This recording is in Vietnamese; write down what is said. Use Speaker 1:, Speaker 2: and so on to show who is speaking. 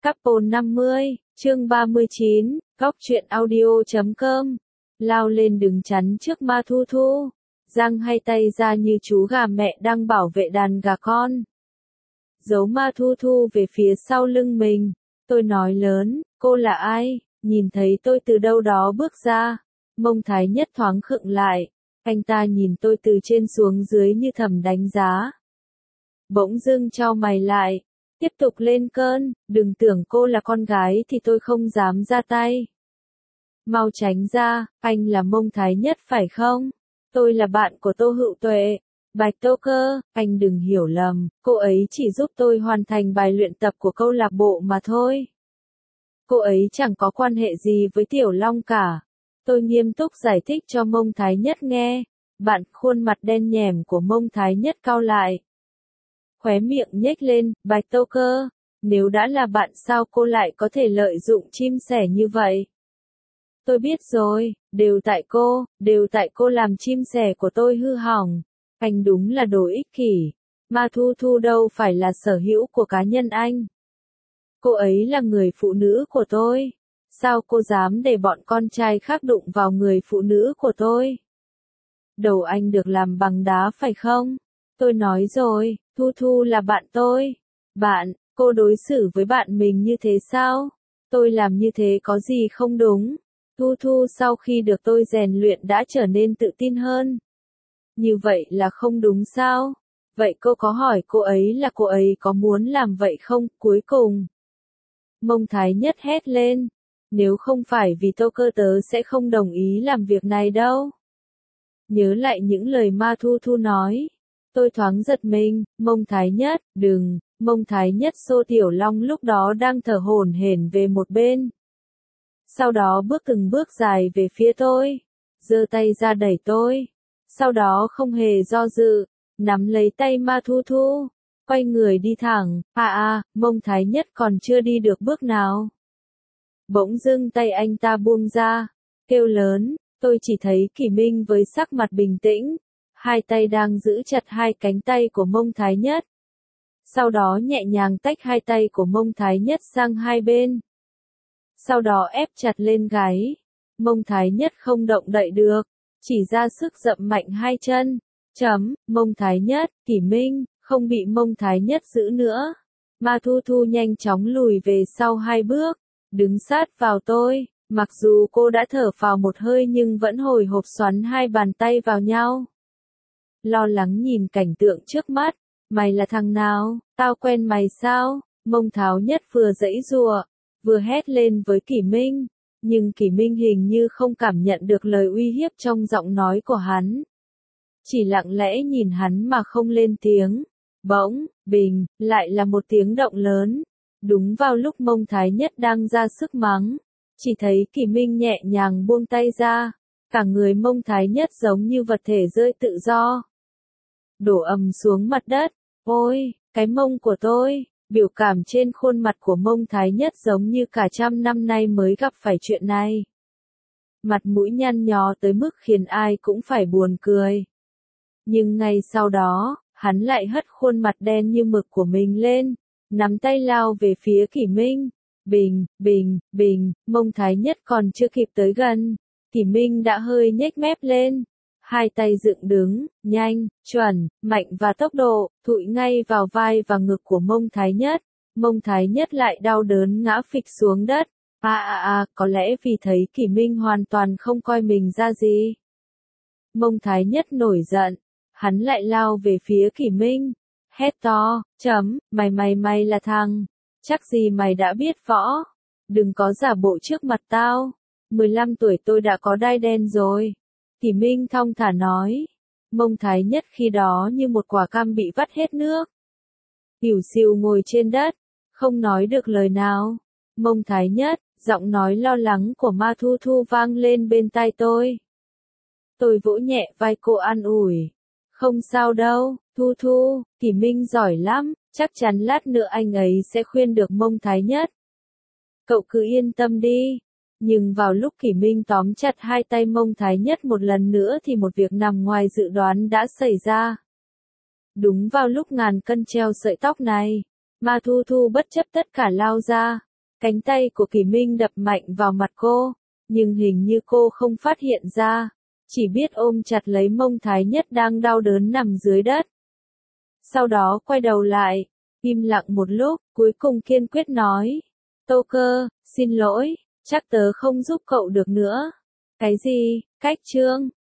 Speaker 1: Couple 50, chương 39, góc truyện audio.com. Lao lên đứng chắn trước Ma Thu Thu, giang hai tay ra như chú gà mẹ đang bảo vệ đàn gà con. Giấu Ma Thu Thu về phía sau lưng mình, tôi nói lớn, cô là ai? Nhìn thấy tôi từ đâu đó bước ra, Mông Thái Nhất thoáng khựng lại, anh ta nhìn tôi từ trên xuống dưới như thầm đánh giá. Bỗng dưng chau mày lại, tiếp tục lên cơn, đừng tưởng cô là con gái thì tôi không dám ra tay. Mau tránh ra, anh là Mông Thái Nhất phải không? Tôi là bạn của Tô Hữu Tuệ. Bạch Tô Cơ, anh đừng hiểu lầm, cô ấy chỉ giúp tôi hoàn thành bài luyện tập của câu lạc bộ mà thôi. Cô ấy chẳng có quan hệ gì với Tiểu Long cả. Tôi nghiêm túc giải thích cho Mông Thái Nhất nghe. Bạn khuôn mặt đen nhẻm của Mông Thái Nhất cau lại. Khóe miệng nhếch lên, Bạch Tô Cơ, nếu đã là bạn sao cô lại có thể lợi dụng chim sẻ như vậy? Tôi biết rồi, đều tại cô làm chim sẻ của tôi hư hỏng. Anh đúng là đồ ích kỷ. Ma Thu Thu đâu phải là sở hữu của cá nhân anh. Cô ấy là người phụ nữ của tôi. Sao cô dám để bọn con trai khác đụng vào người phụ nữ của tôi? Đầu anh được làm bằng đá phải không? Tôi nói rồi, Thu Thu là bạn tôi. Bạn, cô đối xử với bạn mình như thế sao? Tôi làm như thế có gì không đúng? Thu Thu sau khi được tôi rèn luyện đã trở nên tự tin hơn. Như vậy là không đúng sao? Vậy cô có hỏi cô ấy là cô ấy có muốn làm vậy không? Cuối cùng, Mông Thái Nhất hét lên. Nếu không phải vì Tô Cơ tớ sẽ không đồng ý làm việc này đâu. Nhớ lại những lời Ma Thu Thu nói. Tôi thoáng giật mình, Mông Thái Nhất, đừng, Mông Thái Nhất xô Tiểu Long lúc đó đang thở hổn hển về một bên. Sau đó bước từng bước dài về phía tôi, giơ tay ra đẩy tôi. Sau đó không hề do dự, nắm lấy tay Ma Thu Thu, quay người đi thẳng, Mông Thái Nhất còn chưa đi được bước nào. Bỗng dưng tay anh ta buông ra, kêu lớn, tôi chỉ thấy Kỷ Minh với sắc mặt bình tĩnh, hai tay đang giữ chặt hai cánh tay của Mông Thái Nhất. Sau đó nhẹ nhàng tách hai tay của Mông Thái Nhất sang hai bên. Sau đó ép chặt lên gáy. Mông Thái Nhất không động đậy được, chỉ ra sức dậm mạnh hai chân. Mông Thái Nhất, Kỷ Minh, không bị Mông Thái Nhất giữ nữa. Ma Thu Thu nhanh chóng lùi về sau hai bước, đứng sát vào tôi. Mặc dù cô đã thở phào một hơi nhưng vẫn hồi hộp xoắn hai bàn tay vào nhau. Lo lắng nhìn cảnh tượng trước mắt, mày là thằng nào, tao quen mày sao? Mông Thái Nhất vừa giãy giụa, vừa hét lên với Kỷ Minh, nhưng Kỷ Minh hình như không cảm nhận được lời uy hiếp trong giọng nói của hắn. Chỉ lặng lẽ nhìn hắn mà không lên tiếng. Bỗng, bình, lại là một tiếng động lớn. Đúng vào lúc Mông Thái Nhất đang ra sức mắng, chỉ thấy Kỷ Minh nhẹ nhàng buông tay ra, cả người Mông Thái Nhất giống như vật thể rơi tự do. Đổ ầm xuống mặt đất. Ôi, cái mông của tôi! Biểu cảm trên khuôn mặt của Mông Thái Nhất giống như cả trăm năm nay mới gặp phải chuyện này. Mặt mũi nhăn nhó tới mức khiến ai cũng phải buồn cười. Nhưng ngay sau đó, hắn lại hất khuôn mặt đen như mực của mình lên, nắm tay lao về phía Kỷ Minh. Bình, Mông Thái Nhất còn chưa kịp tới gần, Kỷ Minh đã hơi nhếch mép lên. Hai tay dựng đứng, nhanh, chuẩn, mạnh và tốc độ, thụi ngay vào vai và ngực của Mông Thái Nhất. Mông Thái Nhất lại đau đớn ngã phịch xuống đất. Có lẽ vì thấy Kỷ Minh hoàn toàn không coi mình ra gì. Mông Thái Nhất nổi giận, hắn lại lao về phía Kỷ Minh, hét to, mày là thằng, chắc gì mày đã biết võ, đừng có giả bộ trước mặt tao, 15 tuổi tôi đã có đai đen rồi. Kỷ Minh thong thả nói. Mông Thái Nhất khi đó như một quả cam bị vắt hết nước. Ỉu xìu ngồi trên đất, không nói được lời nào. Mông Thái Nhất, giọng nói lo lắng của Ma Thu Thu vang lên bên tai tôi. Tôi vỗ nhẹ vai cô an ủi. Không sao đâu, Thu Thu, Kỷ Minh giỏi lắm, chắc chắn lát nữa anh ấy sẽ khuyên được Mông Thái Nhất. Cậu cứ yên tâm đi. Nhưng vào lúc Kỷ Minh tóm chặt hai tay Mông Thái Nhất một lần nữa thì một việc nằm ngoài dự đoán đã xảy ra. Đúng vào lúc ngàn cân treo sợi tóc này, Ma Thu Thu bất chấp tất cả lao ra, Cánh tay của Kỳ Minh đập mạnh vào mặt cô, nhưng hình như cô không phát hiện ra, chỉ biết ôm chặt lấy mông Thái Nhất đang đau đớn nằm dưới đất. Sau đó quay đầu lại, im lặng một lúc, cuối cùng kiên quyết nói, Tô Cơ, xin lỗi, chắc tớ không giúp cậu được nữa. Cái gì, cách trương?